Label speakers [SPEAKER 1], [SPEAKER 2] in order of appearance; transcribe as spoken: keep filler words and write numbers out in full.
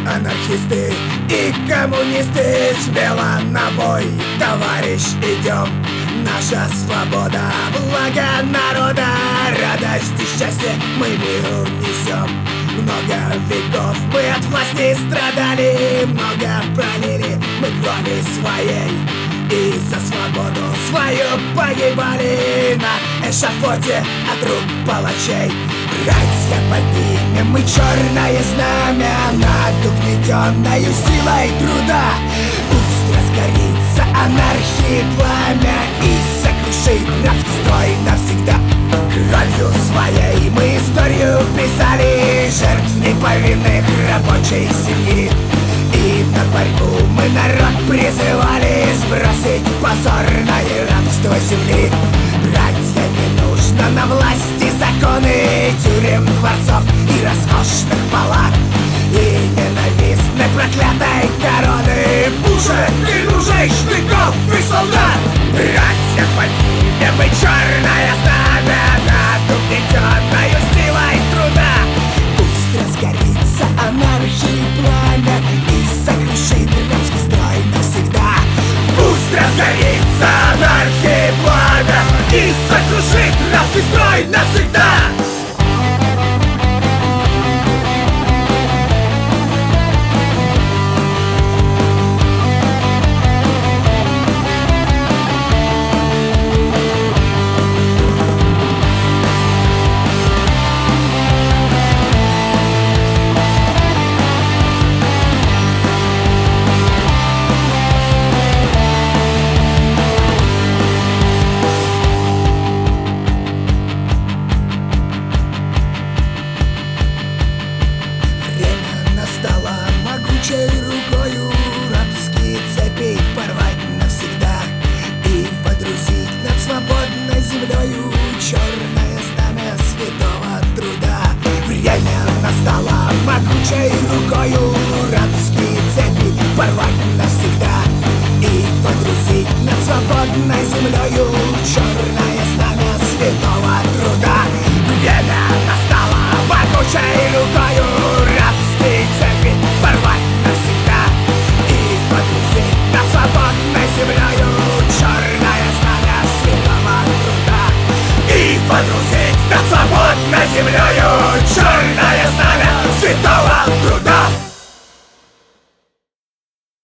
[SPEAKER 1] Анархисты и коммунисты, смело на бой, товарищ, идем. Наша свобода, благо народа, радость и счастье мы миру несем. Много веков мы от власти страдали, много пролили мы крови своей, и за свободу свою погибали на эшафоте от рук палачей. Братья, поднимем мы черное знамя над угнетенною силой труда. Пусть разгорится анархии пламя и сокрушит рабский строй навсегда. Кровью своей мы историю писали жертв неповинных рабочей семьи, и на борьбу мы народ призывали сбросить позорное рабство земли. Братья, не нужно на власти законы тюрем, дворцов и роскошных палат, и ненавистной проклятой короны пушек, ружей, штыков и солдат. Братья, поднимем мы черное знамя над угнетенною силой труда. Пусть разгорится анархии пламя и сокрушит рабский строй навсегда. Пусть разгорится анархии пламя и сокрушит рабский строй навсегда. Рукою рабские цепи порвать навсегда и подрузить над свободной землею черное знамя святого труда. Время настало могучей рукою рабские цепи порвать навсегда и подрузить над свободной землею черное знамя святого труда. Время настало могучей рукою рабские цепи порвать навсегда и подрузить над свободной землею черное знамя святого труда. И подрузить над свободной землею черное знамя святого труда.